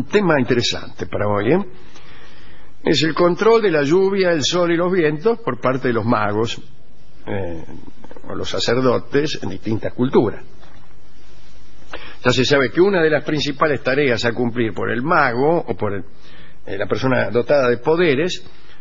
un tema interesante para hoy, ¿eh? Es el control de la lluvia, el sol y los vientos por parte de los magos o los sacerdotes en distintas culturas. Ya se sabe que una de las principales tareas a cumplir por el mago o por la persona dotada de poderes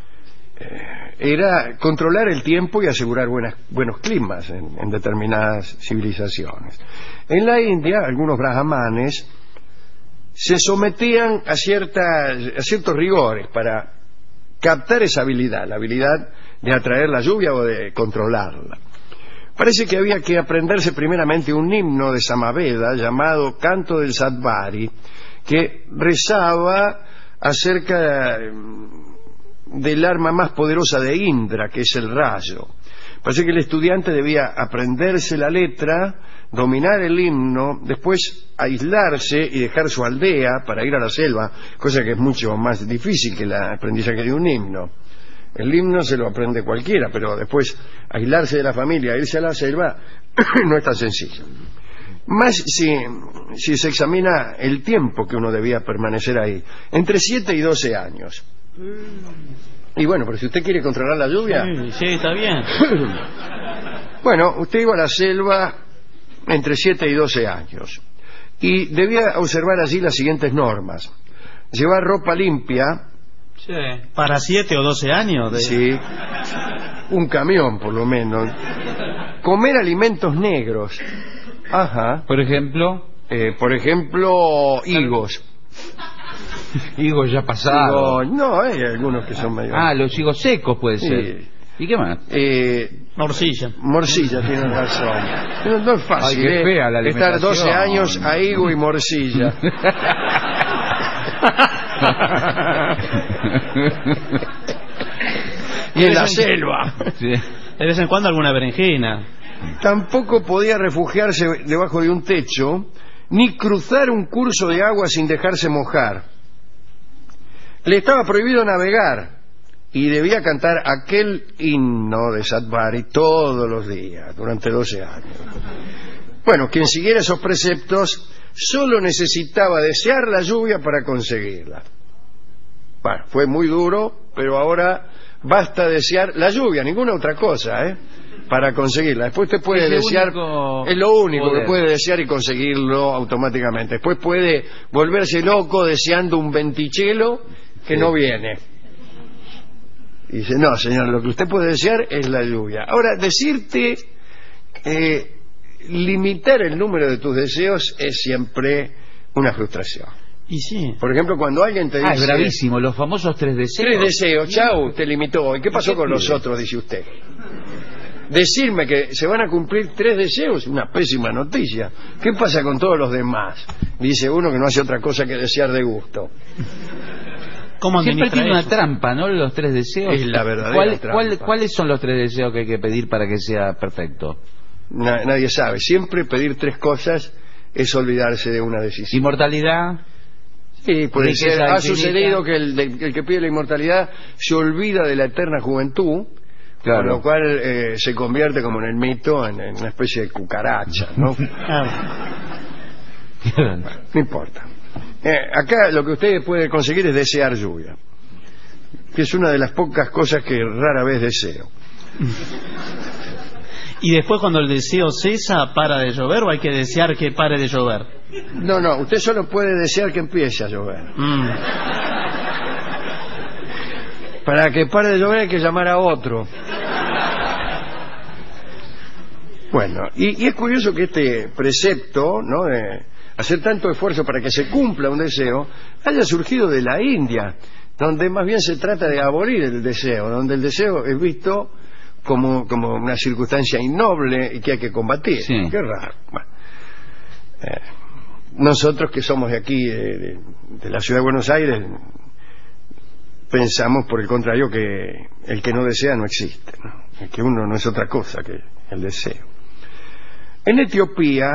era controlar el tiempo y asegurar buenos climas en determinadas civilizaciones. En la India, algunos brahmanes se sometían a ciertos rigores para captar esa habilidad, la habilidad de atraer la lluvia o de controlarla. Parece que había que aprenderse primeramente un himno de Samaveda llamado Canto del Sattvari, que rezaba acerca del arma más poderosa de Indra, que es el rayo. Parece que el estudiante debía aprenderse la letra, dominar el himno, después aislarse y dejar su aldea para ir a la selva, cosa que es mucho más difícil que el aprendizaje de un himno. El himno se lo aprende cualquiera, pero después aislarse de la familia, irse a la selva, no es tan sencillo. Más si se examina el tiempo que uno debía permanecer ahí, entre 7 y 12 años. Y bueno, pero si usted quiere controlar la lluvia... Sí, está bien. Bueno, usted iba a la selva entre 7 y 12 años y debía observar allí las siguientes normas: llevar ropa limpia. Sí. ¿Para 7 o 12 años? Sí, un camión por lo menos. Comer alimentos negros. Ajá. Por ejemplo, higos. Higos ya pasados. No, hay algunos que son medio... los higos secos puede ser. ¿Y qué más? Morcilla. Morcilla, tiene razón. No es fácil. Ay, qué fea la estar 12 años a higo y morcilla. Y en la selva. Sí. De vez en cuando alguna berenjena. Tampoco podía refugiarse debajo de un techo, ni cruzar un curso de agua sin dejarse mojar. Le estaba prohibido navegar y debía cantar aquel himno de Sattvari todos los días, durante 12 años. Bueno, quien siguiera esos preceptos solo necesitaba desear la lluvia para conseguirla. Bueno, fue muy duro, pero ahora basta desear la lluvia, ninguna otra cosa, para conseguirla. Después te puede desear, es lo único que puede desear y conseguirlo automáticamente. Después puede volverse loco deseando un ventichelo que no viene. Y dice, no, señor, lo que usted puede desear es la lluvia. Ahora, decirte, limitar el número de tus deseos es siempre una frustración. Y sí. Por ejemplo, cuando alguien te dice... es bravísimo, los famosos 3 deseos. 3 deseos, chau, te limitó. ¿Y qué pasó con los otros, dice usted? Decirme que se van a cumplir 3 deseos es una pésima noticia. ¿Qué pasa con todos los demás? Dice uno que no hace otra cosa que desear de gusto. Siempre tiene una trampa, ¿no? Los 3 deseos. Es la verdadera trampa. ¿Cuáles son los 3 deseos que hay que pedir para que sea perfecto? Nadie sabe. Siempre pedir 3 cosas es olvidarse de una decisión. ¿Inmortalidad? Sí, puede ser. Ha sucedido que el que pide la inmortalidad se olvida de la eterna juventud, claro, con lo cual se convierte, como en el mito, en una especie de cucaracha, ¿no? No importa. Acá lo que usted puede conseguir es desear lluvia, que es una de las pocas cosas que rara vez deseo. ¿Y después, cuando el deseo cesa, para de llover, o hay que desear que pare de llover? No, usted solo puede desear que empiece a llover. Para que pare de llover hay que llamar a otro. Bueno, y es curioso que este precepto, ¿no?, de hacer tanto esfuerzo para que se cumpla un deseo, haya surgido de la India, donde más bien se trata de abolir el deseo, donde el deseo es visto como una circunstancia innoble y que hay que combatir. Sí. Qué raro. Bueno, nosotros que somos de aquí, de la ciudad de Buenos Aires, pensamos por el contrario que el que no desea no existe, ¿no? Que uno no es otra cosa que el deseo. En Etiopía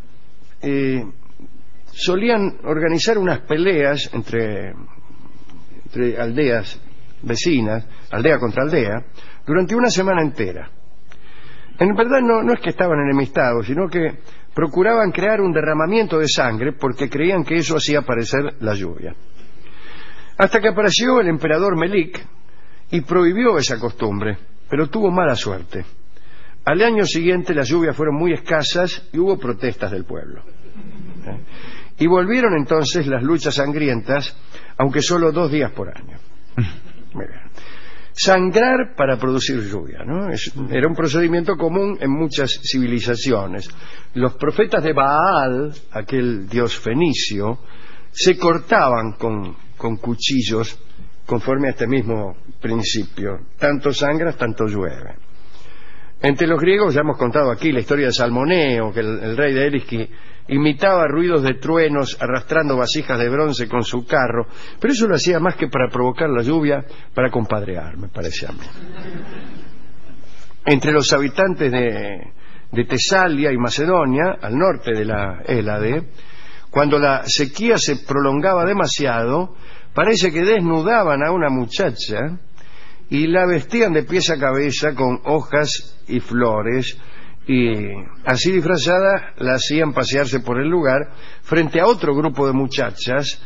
solían organizar unas peleas entre aldeas vecinas, aldea contra aldea, durante una semana entera. En verdad no es que estaban enemistados, sino que procuraban crear un derramamiento de sangre porque creían que eso hacía aparecer la lluvia. Hasta que apareció el emperador Melik y prohibió esa costumbre, pero tuvo mala suerte. Al año siguiente las lluvias fueron muy escasas y hubo protestas del pueblo. Y volvieron entonces las luchas sangrientas, aunque solo 2 días por año. Muy bien. Sangrar para producir lluvia, ¿no? Era un procedimiento común en muchas civilizaciones. Los profetas de Baal, aquel dios fenicio, se cortaban con cuchillos conforme a este mismo principio. Tanto sangras, tanto llueve. Entre los griegos ya hemos contado aquí la historia de Salmoneo, que el rey de Elis imitaba ruidos de truenos arrastrando vasijas de bronce con su carro, pero eso lo hacía más que para provocar la lluvia, para compadrear, me parece a mí. Entre los habitantes de Tesalia y Macedonia, al norte de la Hélade, cuando la sequía se prolongaba demasiado, parece que desnudaban a una muchacha y la vestían de pies a cabeza con hojas y flores, y así disfrazada la hacían pasearse por el lugar frente a otro grupo de muchachas.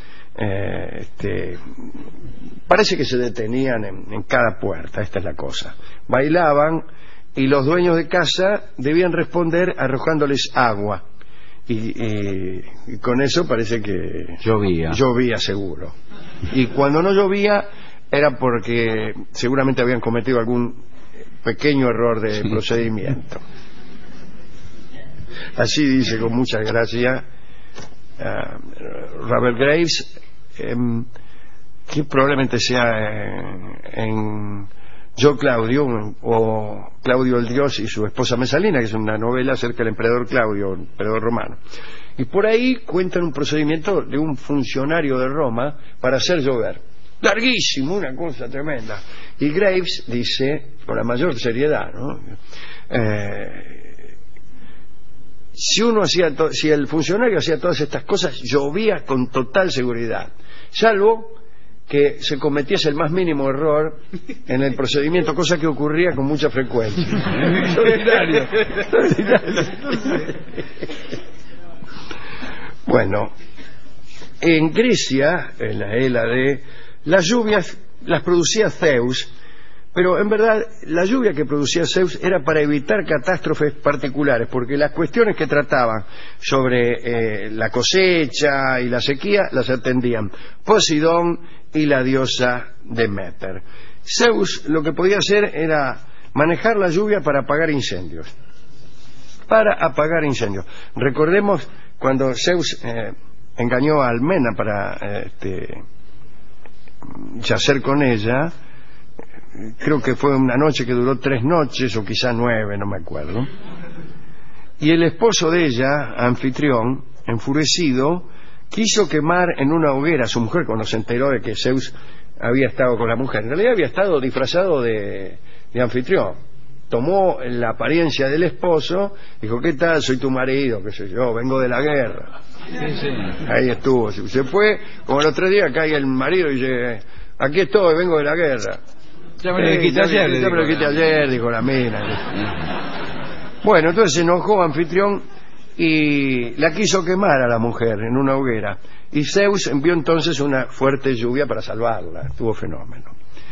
Parece que se detenían en cada puerta. Esta es la cosa. Bailaban y los dueños de casa debían responder arrojándoles agua, y con eso parece que llovía seguro. Y cuando no llovía era porque seguramente habían cometido algún pequeño error de procedimiento. Así dice con mucha gracia Robert Graves, que probablemente sea en Yo Claudio, o Claudio el Dios y su esposa Mesalina, que es una novela acerca del emperador Claudio, el emperador romano. Y por ahí cuentan un procedimiento de un funcionario de Roma para hacer llover. Larguísimo, una cosa tremenda. Y Graves dice, con la mayor seriedad, ¿no? Si el funcionario hacía todas estas cosas, llovía con total seguridad, salvo que se cometiese el más mínimo error en el procedimiento, cosa que ocurría con mucha frecuencia. Extraordinario. Bueno, en Grecia, en la Hélade, las lluvias las producía Zeus, pero en verdad la lluvia que producía Zeus era para evitar catástrofes particulares, porque las cuestiones que trataban sobre la cosecha y la sequía las atendían Poseidón y la diosa Deméter. Zeus lo que podía hacer era manejar la lluvia para apagar incendios. Recordemos cuando Zeus engañó a Almena para yacer con ella. Creo que fue una noche que duró 3 noches, o quizá 9, no me acuerdo. Y el esposo de ella, Anfitrión, enfurecido, quiso quemar en una hoguera a su mujer cuando se enteró de que Zeus había estado con la mujer. En realidad había estado disfrazado de Anfitrión. Tomó la apariencia del esposo, dijo: ¿qué tal? Soy tu marido, qué sé yo, vengo de la guerra. Sí. Ahí estuvo. Se fue, como los 3 días cae el marido y dice: aquí estoy, vengo de la guerra. Ya me lo quité ayer, dijo la mina. Bueno, entonces se enojó Anfitrión y la quiso quemar a la mujer en una hoguera. Y Zeus envió entonces una fuerte lluvia para salvarla. Estuvo fenómeno.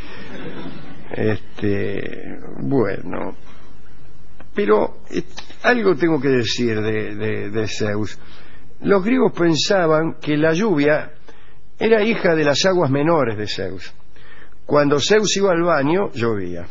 Bueno, pero algo tengo que decir de Zeus. Los griegos pensaban que la lluvia era hija de las aguas menores de Zeus. Cuando Zeus iba al baño, llovía.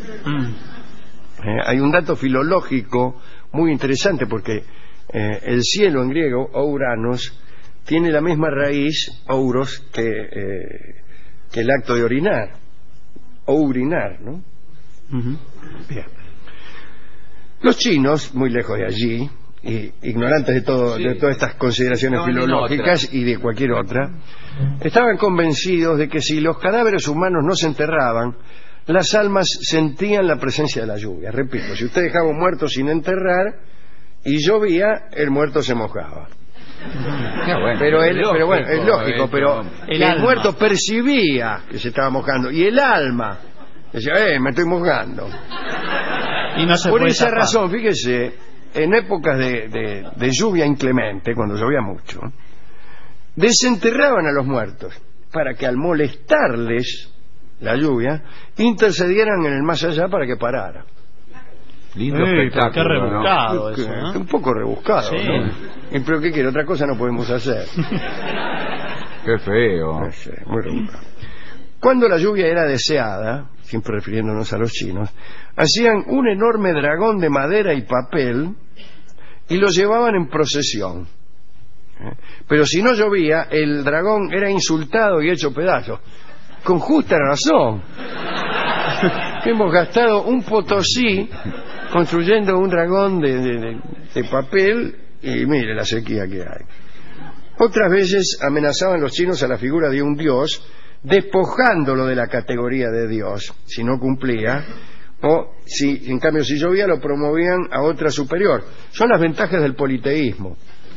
Hay un dato filológico muy interesante, porque el cielo en griego, ouranos, tiene la misma raíz, ouros, que el acto de orinar, o urinar, ¿no? Bien. Los chinos, muy lejos de allí, y ignorantes de todas estas consideraciones filológicas y de cualquier otra, estaban convencidos de que si los cadáveres humanos no se enterraban, las almas sentían la presencia de la lluvia. Repito, si usted dejaba un muerto sin enterrar y llovía, el muerto se mojaba. Pero es lógico, pero el muerto percibía que se estaba mojando, y el alma decía: me estoy mojando. Y no se Por esa razón, fíjese, en épocas de lluvia inclemente, cuando llovía mucho, desenterraban a los muertos para que al molestarles la lluvia intercedieran en el más allá para que parara. Lindo espectáculo. Qué rebuscado ¿no? eso, ¿eh? Un poco rebuscado, Sí. ¿no? Pero ¿qué quiere? Otra cosa no podemos hacer. Qué feo. No sé, muy rebuscado. Cuando la lluvia era deseada, siempre refiriéndonos a los chinos, hacían un enorme dragón de madera y papel y lo llevaban en procesión. Pero si no llovía, el dragón era insultado y hecho pedazos. Con justa razón. Hemos gastado un potosí construyendo un dragón de papel y mire la sequía que hay. Otras veces amenazaban los chinos a la figura de un dios, despojándolo de la categoría de dios si no cumplía, o si en cambio si llovía lo promovían a otra superior. Son las ventajas del politeísmo.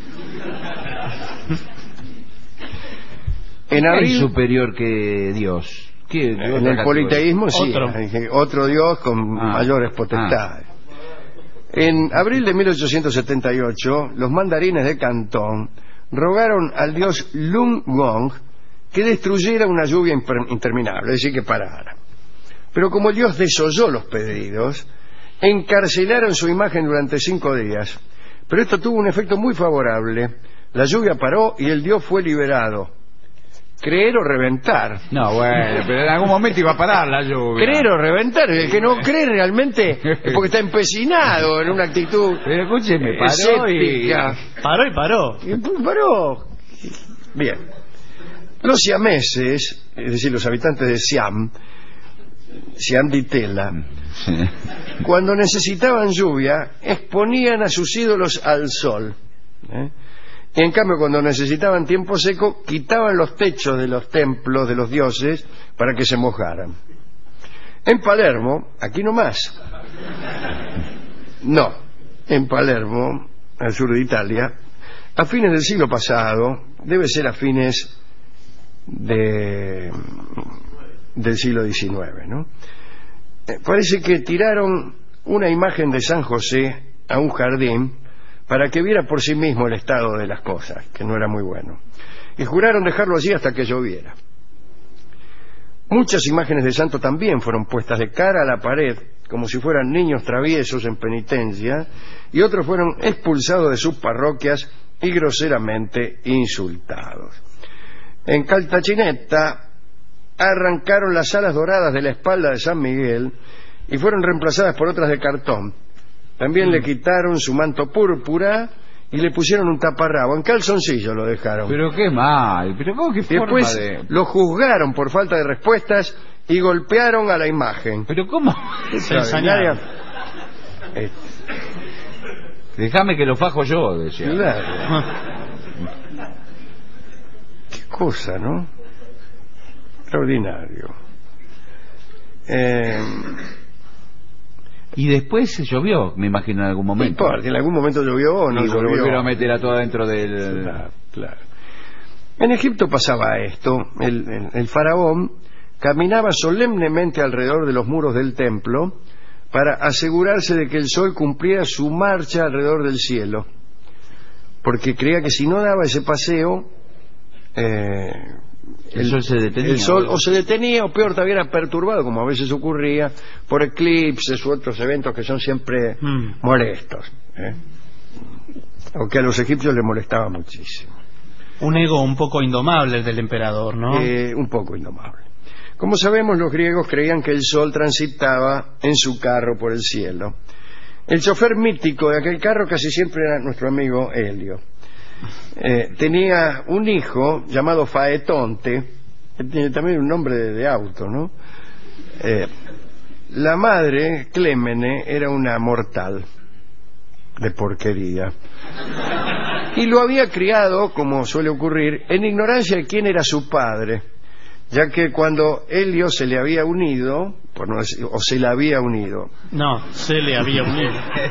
En abril, superior que Dios. En el politeísmo sí, otro dios con mayores potestades. En abril de 1878 los mandarines de Cantón rogaron al dios Lung Gong que destruyera una lluvia interminable, es decir, que parara. Pero como el dios desoyó los pedidos, encarcelaron su imagen durante 5 días. Pero esto tuvo un efecto muy favorable. La lluvia paró y el dios fue liberado. Creer o reventar. No, bueno, pero en algún momento iba a parar la lluvia. Creer o reventar. El que no cree realmente es porque está empecinado en una actitud. Pero escúcheme, paró escéptica. Paró y paró. Paró. Bien. Los siameses, es decir, los habitantes de Siam di Tela, cuando necesitaban lluvia, exponían a sus ídolos al sol. Y en cambio, cuando necesitaban tiempo seco, quitaban los techos de los templos de los dioses para que se mojaran. En Palermo, aquí nomás, no, en Palermo, al sur de Italia, a fines del siglo pasado, debe ser a fines del siglo XIX, ¿no? Parece que tiraron una imagen de San José a un jardín para que viera por sí mismo el estado de las cosas, que no era muy bueno, y juraron dejarlo allí hasta que lloviera. Muchas imágenes de santo también fueron puestas de cara a la pared, como si fueran niños traviesos en penitencia, y otros fueron expulsados de sus parroquias y groseramente insultados. En Caltachinetta arrancaron las alas doradas de la espalda de San Miguel y fueron reemplazadas por otras de cartón. También le quitaron su manto púrpura y le pusieron un taparrabo. En calzoncillo lo dejaron. Pero qué mal. Pero ¿cómo que forma después de...? lo juzgaron por falta de respuestas y golpearon a la imagen. Pero ¿cómo? Extraordinaria. Déjame que lo fajo yo, decía. Claro. Qué cosa, ¿no? Extraordinario. Y después llovió, me imagino, en algún momento. No importa, en algún momento llovió o no y llovió. volvieron a meter a todo dentro del... Claro, claro. En Egipto pasaba esto. El faraón caminaba solemnemente alrededor de los muros del templo para asegurarse de que el sol cumpliera su marcha alrededor del cielo, porque creía que si no daba ese paseo el sol se detenía. El sol o se detenía o peor todavía era perturbado, como a veces ocurría, por eclipses u otros eventos que son siempre molestos, aunque a los egipcios les molestaba muchísimo. Un ego un poco indomable el del emperador, ¿no? Un poco indomable. Como sabemos, los griegos creían que el sol transitaba en su carro por el cielo. El chofer mítico de aquel carro casi siempre era nuestro amigo Helio. Tenía un hijo llamado Faetonte, que tiene también un nombre de auto, ¿no? La madre, Clémene, era una mortal de porquería. Y lo había criado, como suele ocurrir, en ignorancia de quién era su padre, ya que cuando Helio se le había unido, por no decir, o se le había unido. No, se le había unido.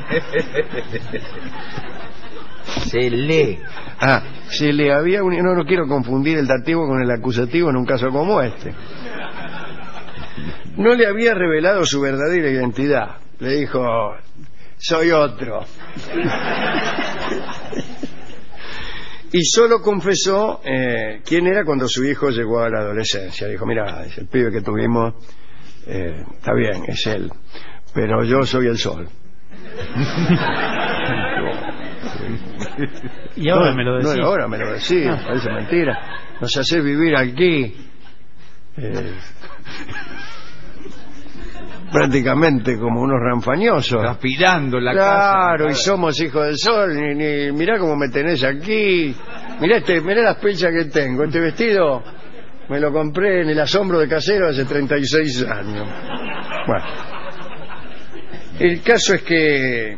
Se le había unido. No quiero confundir el dativo con el acusativo en un caso como este. No le había revelado su verdadera identidad. Le dijo: soy otro. Y solo confesó quién era cuando su hijo llegó a la adolescencia. Dijo, mira, el pibe que tuvimos, está bien, es él, pero yo soy el sol. Y ahora me lo decís. No, ahora me lo decís, parece mentira. Nos hace vivir aquí prácticamente como unos ranfañosos. Transpirando en la claro, casa. Claro, y somos hijos del sol. Mirá cómo me tenés aquí. Mirá las pechas que tengo. Este vestido me lo compré en el asombro de Casero hace 36 años. Bueno, el caso es que...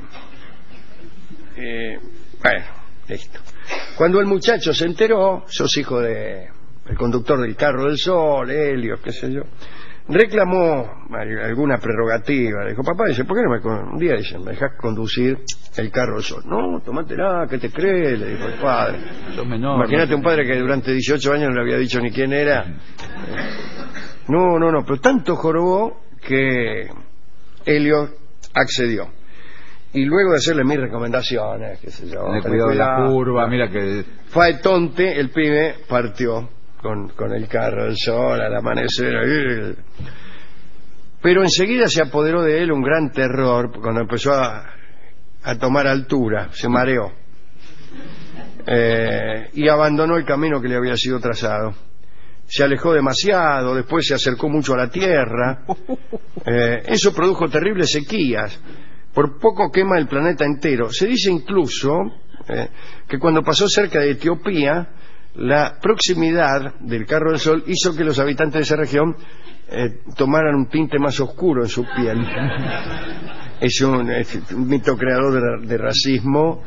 bueno, listo. Cuando el muchacho se enteró, sos hijo del conductor del carro del sol, Helio, qué sé yo, reclamó alguna prerrogativa. Le dijo, papá, dice, ¿por qué no un día dice, me dejás conducir el carro del sol? No, tomátela, ¿qué te crees? Le dijo el padre. Imagínate un padre que durante 18 años no le había dicho ni quién era. No, pero tanto jorobó que Helio accedió. Y luego de hacerle mis recomendaciones, qué sé yo, cuidado de la curva, mira que... faetonte, el pibe partió con el carro del sol al amanecer. Pero enseguida se apoderó de él un gran terror cuando empezó a tomar altura, se mareó y abandonó el camino que le había sido trazado. Se alejó demasiado, después se acercó mucho a la tierra. Eso produjo terribles sequías. Por poco quema el planeta entero. Se dice incluso que cuando pasó cerca de Etiopía, la proximidad del carro del sol hizo que los habitantes de esa región tomaran un tinte más oscuro en su piel. Es un mito creador de racismo,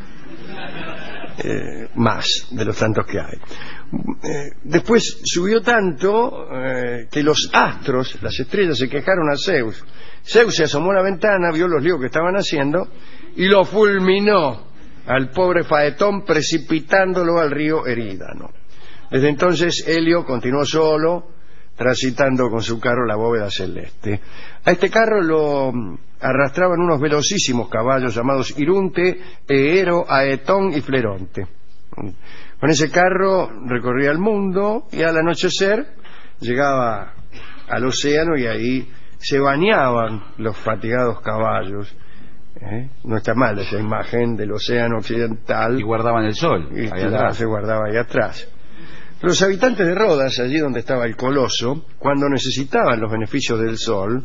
más de los tantos que hay. Después subió tanto que los astros, las estrellas, se quejaron a Zeus. Zeus se asomó a la ventana, vio los líos que estaban haciendo y lo fulminó al pobre faetón, precipitándolo al río Erídano. Desde entonces Helio continuó solo, transitando con su carro la bóveda celeste. A este carro lo arrastraban unos velocísimos caballos llamados Irunte, Eero, Aetón y Fleronte. Con ese carro recorría el mundo y al anochecer llegaba al océano y ahí se bañaban los fatigados caballos. No está mal esa imagen del océano occidental. Y guardaban el sol. Y se guardaba ahí atrás. Los habitantes de Rodas, allí donde estaba el coloso, cuando necesitaban los beneficios del sol,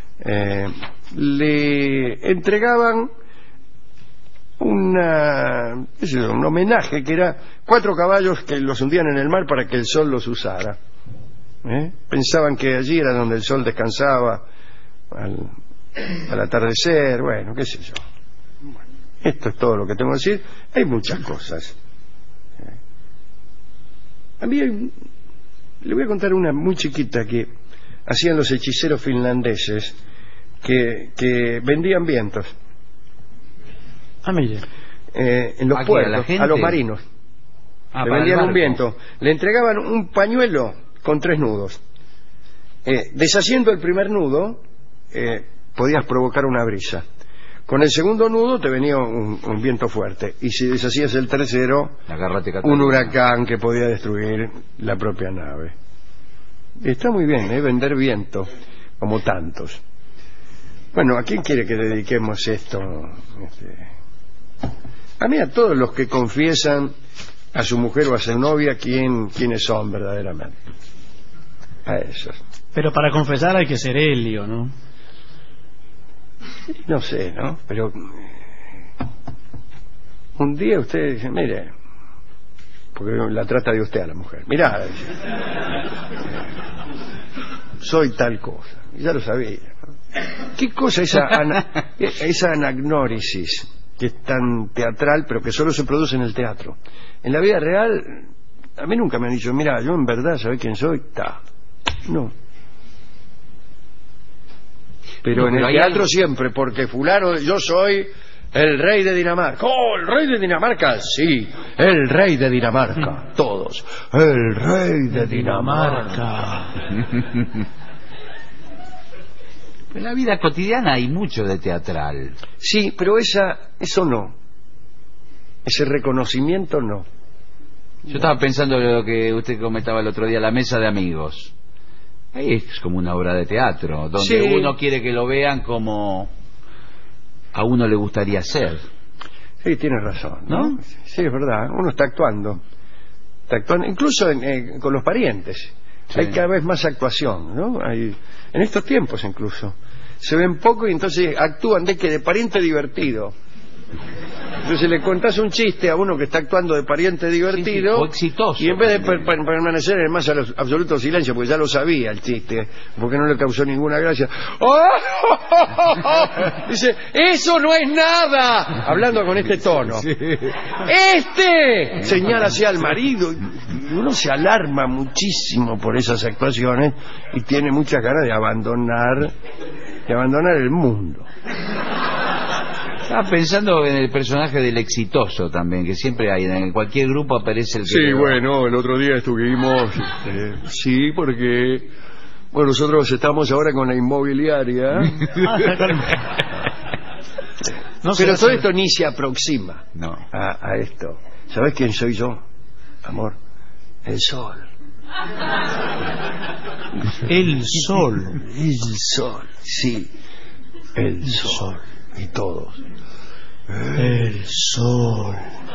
le entregaban un homenaje que era 4 caballos que los hundían en el mar para que el sol los usara. Pensaban que allí era donde el sol descansaba al atardecer. Bueno, qué sé yo. Bueno, esto es todo lo que tengo que decir. Hay muchas cosas. A mí le voy a contar una muy chiquita que hacían los hechiceros finlandeses que vendían vientos. Mire. En los puertos, a los marinos. Le vendían un viento. Le entregaban un pañuelo con 3 nudos. Deshaciendo el primer nudo, podías provocar una brisa. Con el segundo nudo te venía un viento fuerte. Y si deshacías el tercero, un huracán que podía destruir la propia nave. Está muy bien, vender viento, como tantos. Bueno, ¿a quién quiere que dediquemos esto? A mí, a todos los que confiesan a su mujer o a su novia quiénes son verdaderamente. A esos. Pero para confesar hay que ser Helio, ¿no? No sé, ¿no? Pero un día usted dice, mire, porque la trata de usted a la mujer, mirá, soy tal cosa, ya lo sabía, ¿no? ¿Qué cosa esa anagnórisis que es tan teatral, pero que solo se produce en el teatro? En la vida real, a mí nunca me han dicho, mira, yo en verdad, ¿sabés quién soy? No. Pero en el teatro siempre, porque fulano, yo soy el rey de Dinamarca. ¡Oh, el rey de Dinamarca! Sí, el rey de Dinamarca. Todos. El rey de Dinamarca. En la vida cotidiana hay mucho de teatral. Sí, pero eso no. Ese reconocimiento no. Yo estaba pensando en lo que usted comentaba el otro día, la mesa de amigos. Ahí es como una obra de teatro, donde Sí. uno quiere que lo vean como a uno le gustaría ser. Sí, tienes razón, ¿no? ¿No? Sí, es verdad. Uno está actuando. Incluso con los parientes. Sí. Hay cada vez más actuación, ¿no? En estos tiempos incluso. Se ven poco y entonces actúan de pariente divertido. Entonces le contás un chiste a uno que está actuando de pariente divertido, Sí, o exitoso. y en vez de permanecer en el más absoluto silencio, porque ya lo sabía el chiste, porque no le causó ninguna gracia, dice, eso no es nada, hablando con este tono. Sí. Señala hacia al marido, y uno se alarma muchísimo por esas actuaciones y tiene muchas ganas de abandonar el mundo. Estaba pensando en el personaje del exitoso también, que siempre hay, en cualquier grupo aparece el que... Sí, bueno, el otro día estuvimos, sí, porque, bueno, nosotros estamos ahora con la inmobiliaria, No pero sé, todo esto ni se aproxima No. a esto. ¿Sabes quién soy yo, amor? El sol. El sol. El sol, sí, el sol. Y todos. El sol.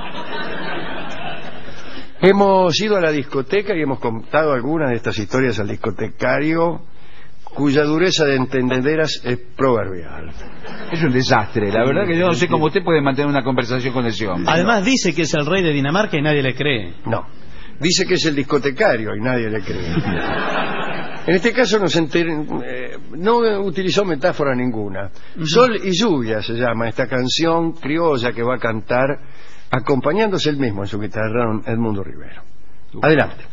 Hemos ido a la discoteca y hemos contado algunas de estas historias al discotecario, cuya dureza de entendederas es proverbial. Es un desastre, la verdad que yo no sé cómo usted puede mantener una conversación con ese hombre. Además dice que es el rey de Dinamarca y nadie le cree. No, dice que es el discotecario y nadie le cree. En este caso no utilizó metáfora ninguna. Sol y lluvia se llama esta canción criolla que va a cantar acompañándose él mismo en su guitarra Edmundo Rivero. Adelante.